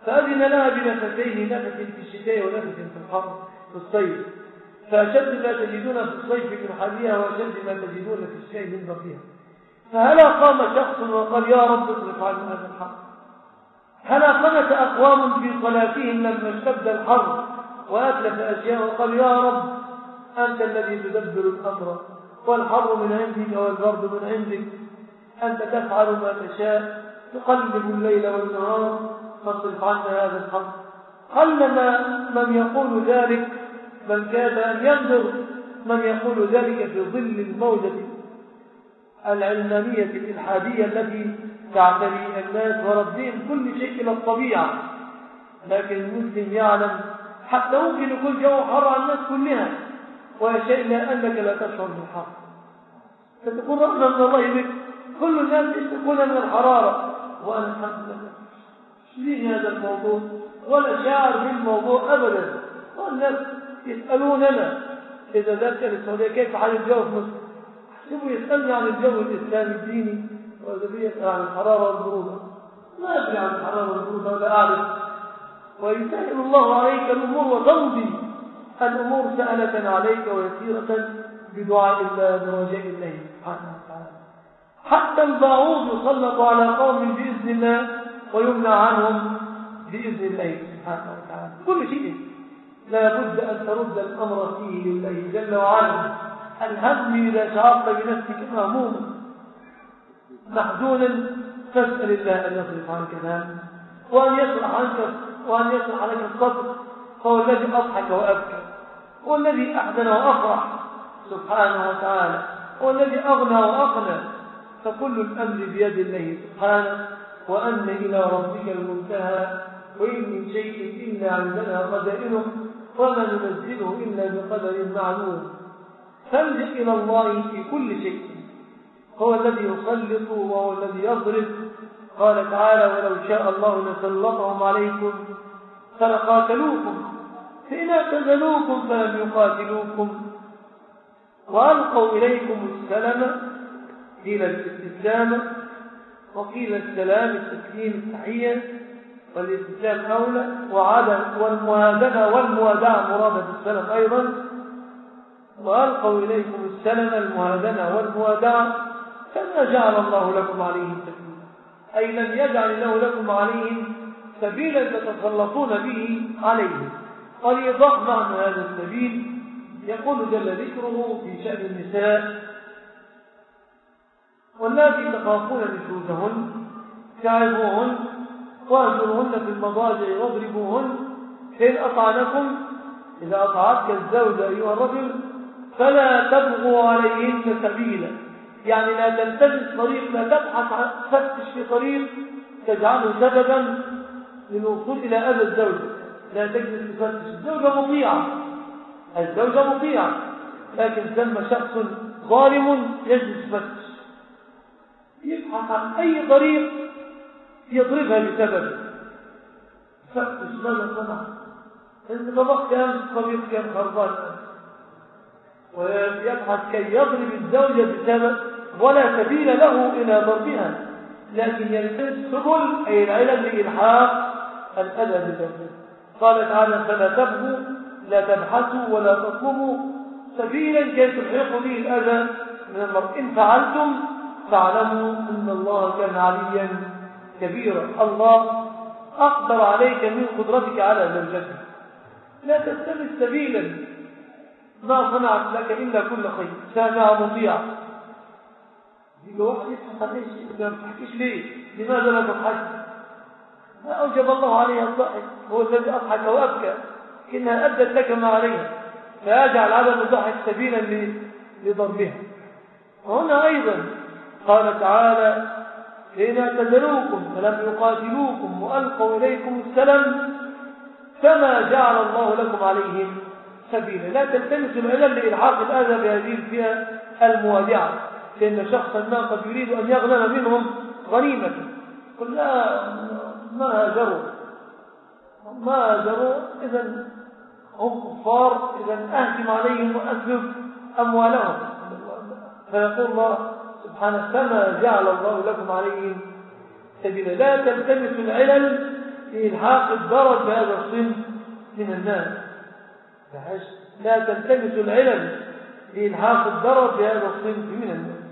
فأذن لها بنفسين، نفس في الشتاء ونفس في الحر في الصيف، فأشد ما تجدون في الصيف من حالها وأشد ما تجدون في الشتاء من ضربها. فهلا قام شخص وقال يا رب اصرف عنا هذا الحر؟ هلا قنت أقوام في صلاتهم لما اشتد الحر وأتلف أشياء وقال يا رب أنت الذي تدبر الأمر، والحر من عندك والبرد من عندك، أنت تفعل ما تشاء، تقلب الليل والنهار، فاصرف عنا هذا الحر. قلما من يقول ذلك، بل كاد أن ينظر من يقول ذلك في ظل الموجة العلمانية الإلحادية التي تعتري الناس وردهم كل شيء إلى الطبيعة. لكن المسلم يعلم حتى ممكن يكون جو حر على الناس كلها ويشاء إلا أنك لا تشعر بالحر، فتكون رحمة من الله بك. كل الناس يشتكون من الحرارة وأنا الحمد لله ليه هذا الموضوع ولا شاعر بالموضوع أبدا. والناس يسألوننا إذا ذكر السعودية كيف حال الجو في مصر، احسبوا يسألني عن الجو الإسلامي الديني وإذا بيسأل عن الحرارة والبرودة، ما أدري عن الحرارة والبرودة ولا أعرف. ويسهل الله عليك الأمور وتمضي الأمور سهلة عليك ويسيرة بدعاء الله برجاء الله سبحانه وتعالى. حتى البعوض يسلط على قوم بإذن الله ويمنع عنهم بإذن الله سبحانه وتعالى. كل شيء لا بد أن ترد الأمر فيه لله جل وعلا. الهم إذا شعرت بنفسك مهموما محزونا فاسأل الله أن يصرف عنك الهم وأن يصلح عليك الصبر، هو الذي أضحك وأبكى، هو الذي أحزن وأفرح سبحانه وتعالى، هو الذي أغنى وأقنى. فكل الأمر بيد الله سبحانه، وأن إلى ربك المنتهى، وإن من شيء إلا عندنا قدائره وما ننزله إلا بقدر معلوم. فالجأ إلى الله في كل شيء، هو الذي يسلط وهو الذي يضرب. قال تعالى ولو شاء الله لسلطهم عليكم فلقاتلوكم فإن اعتزلوكم فلم يقاتلوكم وألقوا إليكم السلام، قيل الاستسلام وقيل السلام التسليم التحية، والاستسلام أولى، والموازنة والموادعة مرادة السلام أيضا. وألقوا إليكم السلام الموازنة والموادعة، فما جعل الله لكم عليهم سبيلا، أي لم يجعل الله لكم عليهم سبيلا تتسلطون به عليهم. ولإيضاح معنى هذا السبيل يقول جل ذكره في شأن النساء واللاتي تخافون نشوزهن فاعظوهن واهجروهن في المضاجع واضربوهن فإن أطعنكم، إذا أطعتك الزوجة أيها الرجل فلا تبغوا عليهن سبيلا، يعني لا تلتمس طريق، لا تبحث فتش في طريق تجعله سببا للوصول إلى أذى الزوجة، لا تجلس تفتش. الزوجة مطيعة لكن ثم شخص ظالم يجلس فتش، يبحث عن أي طريق يضربها بسبب فتش. ماذا صنع؟ انت طبقت أمس طريق كان خربان ويبحث كي يضرب الزوجة بسبب ولا سبيل له إلى ضربها، لكن يلتمس سبل أي العلم لإلحاق الأذى بذنبه. قال تعالى فلا تبغوا، لا تبحثوا ولا تطلبوا سبيلا كي تلحقوا به الأذى من المرء. إن فعلتم فاعلموا أن الله كان عليا كبيرا، الله أقدر عليك من قدرتك على زوجتك. لا تستمد سبيلا ما صنعت لك إلا كل خير، سامع مطيع. يقول واحد يضحك على ايش؟ ما تضحكش ليه؟ لماذا لا تضحك؟ ما أوجب الله عليها الضحك، هو الذي أضحك وأبكى، إنها أدت لك ما عليها، فيجعل عدم الضحك سبيلا لضربها. وهنا أيضا قال تعالى فإن اعتزلوكم فلم يقاتلوكم وألقوا إليكم السلام فما جعل الله لكم عليهم سبيلا. لا تلتمسوا العلل لإلحاق الأذى بهذه الفئة الموادعة، لأن شخصا ما قد يريد أن يغنم منهم غنيمة، قل لا ما هاجروا إذن هم كفار، إذن أهجم عليهم وأسلب أموالهم. فيقول الله سبحانه فما جعل الله لكم عليهم سبيلا. لا تلتمسوا العلل في إلحاق الضرر بهذا الصنف من الناس، بحيث لا تلتمس العلل في إلحاق الضرر بهذا الصنف من الناس.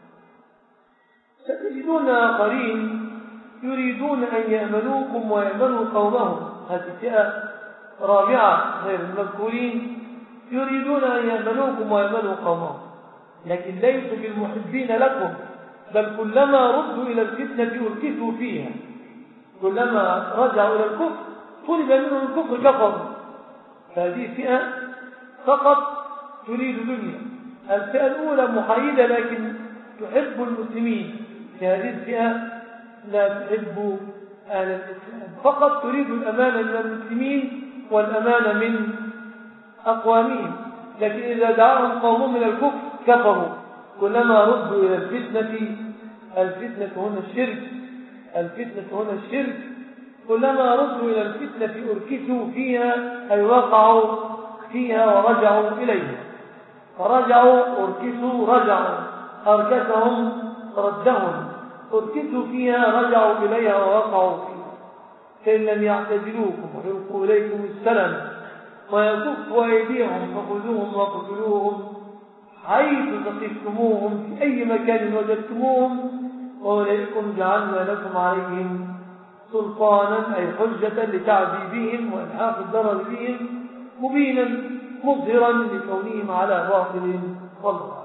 ستجدون آخرين يريدون أن يأمنوكم ويأمنوا قومهم، هذه فئة رابعة غير المذكورين، يريدون أن يأمنوكم ويأمنوا قومهم، لكن ليسوا بالمحبين لكم، بل كلما ردوا إلى الفتنة أركسوا فيها، كلما رجعوا إلى الكفر طلب منهم الكفر كفروا. هذه فئة فقط تريد دنيا. الفئة الأولى محايدة لكن تحب المسلمين، في هذه الفئة لا تحب أهل الإسلام، فقط تريد الأمان من المسلمين والأمان من أقوامهم، لكن إذا دعاهم قوم من الكفر كفروا. كلما ردوا إلى الفتنة هنا الشرك، الفتنة هنا الشرك، كلما ردوا إلى الفتنة أركسوا فيها، أي وقعوا فيها ورجعوا إليها، فرجعوا أركسوا رجعوا، أركسهم ردهم، أركسوا فيها رجعوا إليها ووقعوا فيها. فإن لم يعتزلوكم ويلقوا إليكم السلام ويكفوا أيديهم فخذوهم وقتلوهم حيث ثقفتموهم في أي مكان وجدتموهم، وأولئكم جعلنا لكم عليهم سلطانا، أي حجة لتعذيبهم وإلحاق الضرر بهم، مبينا مظهرا لكونهم على باطل والله.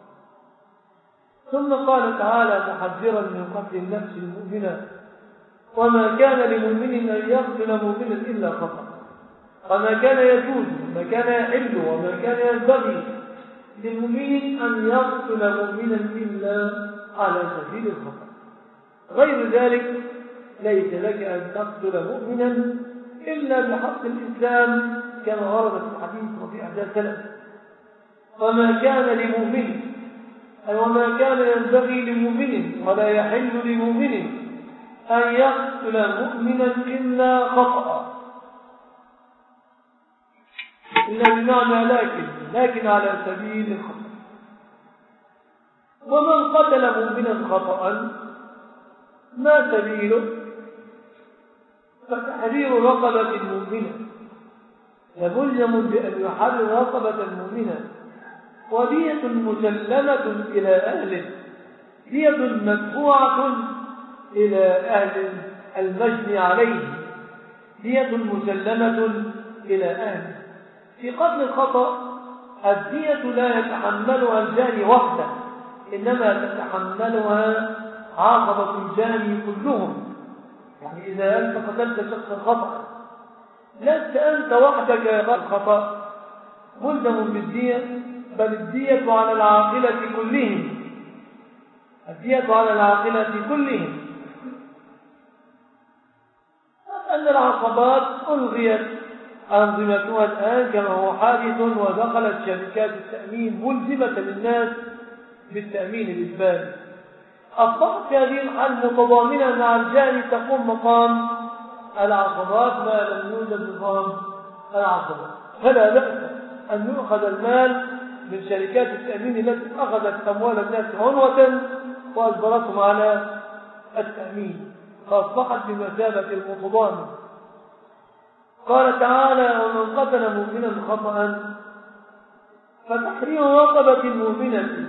ثم قال تعالى محذرا من قتل النفس المؤمنة: وما كان لمؤمن أن يقتل مؤمنا إلا خطأ، وما كان يجوز وما كان يحل وما كان ينبغي للمؤمن أن يقتل مؤمنا إلا على سبيل الخطأ، غير ذلك ليس لك أن تقتل مؤمنا إلا بحق الإسلام كما ورد في الحديث وفي أحداث سلف. وما كان لمؤمن، أي وما كان ينبغي لمؤمن ولا يحل لمؤمن أن يقتل مؤمنا إلا خطأ، إلا بمعنى لكن على سبيل الخطأ. ومن قتل مؤمنا خطأ ما سبيله؟ فتحرير رقبة مؤمنة، فملزم بأن يحرر رقبة مؤمنة، ودية مسلمة إلى أهله، دية مدفوعة إلى أهل المجني عليه، دية مسلمة إلى أهله. في قتل الخطأ الدية لا يتحملها الجاني وحده، إنما تتحملها عاقبة الجاني كلهم. يعني إذا أنت قتلت شخصا خطأ لست أنت وحدك يا الخطأ ملزم بالدية، بل الدية على العاقلة كلهم، الدية على العاقلة كلهم. أن العصبات ألغيت أنظمتها الآن كما هو حادث، ودخلت شركات التأمين ملزمة للناس بالتأمين بالبال. أصبحت في هذه الحال متضامنة مع الجاني تقوم مقام العصبات ما لم يوجد نظام العصبات، فلا بأس أن يؤخذ المال من شركات التأمين التي أخذت أموال الناس عنوة وأجبرتهم على التأمين، فأصبحت بمثابة المتضامن. قال تعالى: ومن قتل مؤمنا خطأ فتحرير رقبة مؤمنة،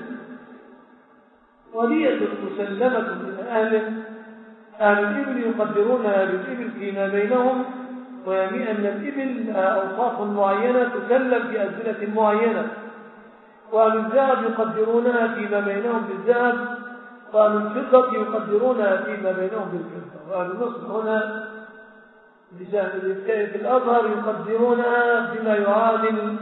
ودية مسلمة من أهل الإبل يقدرونها للإبل فيما بينهم، ويعني أن الإبل أوصاف معينة تسلم في أزمنة معينة، وأهل الذهب يقدرونها فيما بينهم بالذهب، وأهل الفضة يقدرونها فيما بينهم بالفضة، وأهل النصر هنا في الأظهر يقدرونها بما يعادل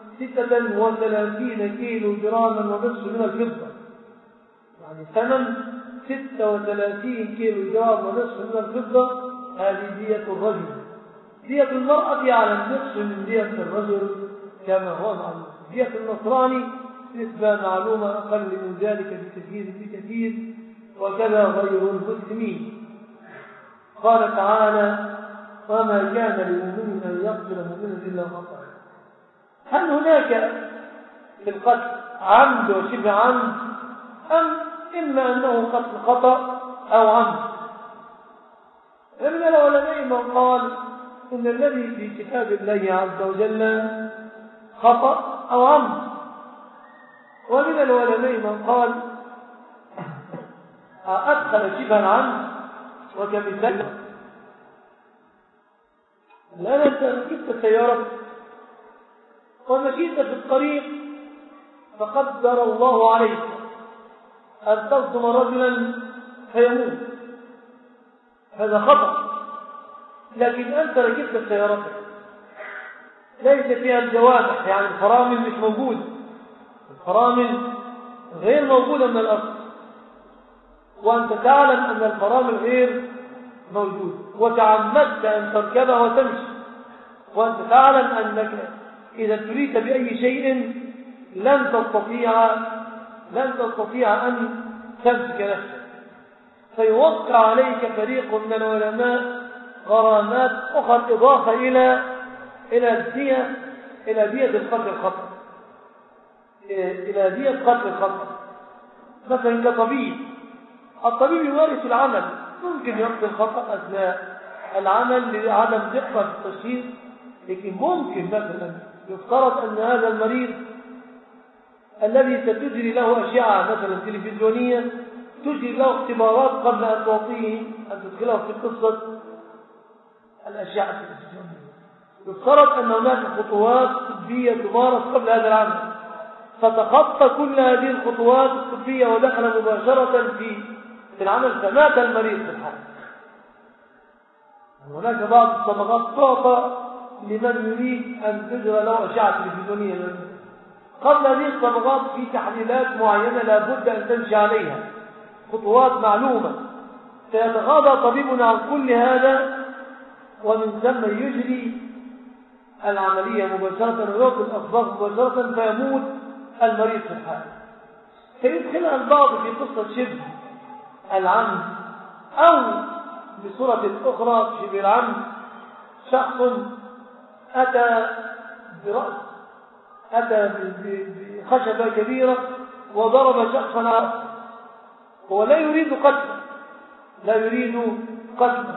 36 كيلو جراما ونصف من الفضة، يعني ثمن 36 كيلو جرام ونصف من الفضة. هذه دية الرجل. دية المرأة على النصف من دية الرجل كما هو معلوم. دية النصراني نسبة معلومة أقل من ذلك بكثير، وكذا غير المسلمين. قال تعالى: وما كان لمؤمن أن يقتل مؤمنا إلا خطأ. هل هناك في القتل عمد وشبه عمد، أم إما أنه قتل خطأ أو عمد؟ ومن العلماء من قال إن الذي في كتاب الله عز وجل خطأ أو عمد، ومن العلماء من قال أدخل شبها عمد وكمثال. الآن أنت ركبت السيارة ومشيت في الطريق فقدر الله عليك أن تصدم رجلا فيموت، هذا خطأ. لكن أنت ركبت السيارة ليس فيها الجوامح، يعني الفرامل مش موجودة، الفرامل غير موجودة من الأصل، وأنت تعلم أن الفرامل غير موجودة وتعمدت أن تركبها وتمشي، وأنت تعلم أنك إذا ابتليت بأي شيء لن تستطيع أن تمسك نفسك، فيوقع عليك فريق من العلماء غرامات أخرى إضافة إلى دية القتل الخطأ، إلى دية قتل الخطأ. مثلا كطبيب، الطبيب يمارس العمل، ممكن يقتل الخطأ أثناء العمل لعدم دقة في التشخيص، لكن ممكن مثلا يفترض أن هذا المريض الذي ستجري له أشعة مثلا تلفزيونية تجري له اختبارات قبل أن تعطيه أن تدخله في قصة الأشعة التلفزيونية، يفترض أن هناك خطوات طبية تمارس قبل هذا العمل، فتخطى كل هذه الخطوات الطبية ودخل مباشرة في العمل فمات المريض في الحال. هناك بعض الصبغات تعطى لمن يريد أن تجرى له أشعة تلفزيونية، قبل هذه الصبغات في تحليلات معينة لا بد أن تمشي عليها، خطوات معلومة، سيتغاضى طبيبنا عن كل هذا ومن ثم يجري العملية مباشرة ويعطي الأصباغ مباشرة فيموت المريض في الحال. فيدخلها البعض في قصة شبه العمد، أو بصورة أخرى شبه العمد، شخص أتى بخشبة كبيرة وضرب شخصا عرض، هو لا يريد قتله،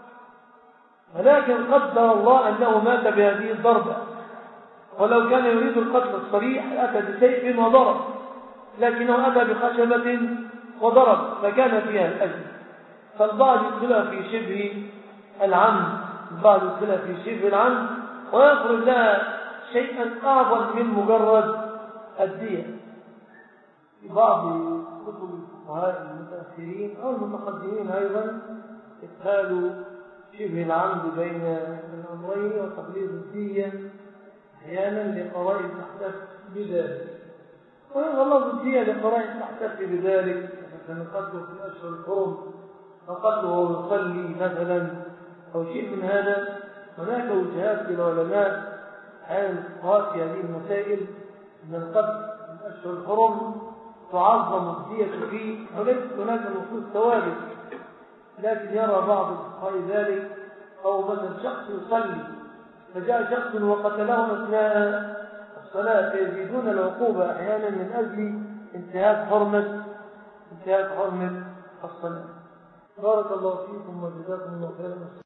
ولكن قدر الله أنه مات بهذه الضربة، ولو كان يريد القتل الصريح أتى بسيف وضرب، لكنه أتى بخشبة وضرب فكان فيها الأجل. فالبعض يدخلها في شبه العمد، البعض يدخلها في شبه العمد ويخرج لها شيئا أعظم من مجرد الدية. في بعض كتب الفقهاء المتأخرين أو المتقدمين أيضا إدخال شبه العمد بين الأمرين وتقليد الدية أحيانا لقرائن تحتف بذلك، ويغلظ الدية لقرائن تحتف بذلك، مثلا قتله في الأشهر الحرم أو قتله وهو يصلي مثلا أو شيء من هذا. هناك وجهات للعلماء أحيانا الفقهاء في هذه المسائل أن القتل في الأشهر الحرم تعظم الدية فيه، وليست هناك نصوص ثوابت، لكن يرى بعض الفقهاء ذلك. أو مثلا شخص يصلي فجاء شخص وقتله أثناء الصلاة، فيزيدون العقوبة أحيانا من أجل انتهاك حرمة الصلاة. بارك الله فيكم وجزاكم الله خيرا.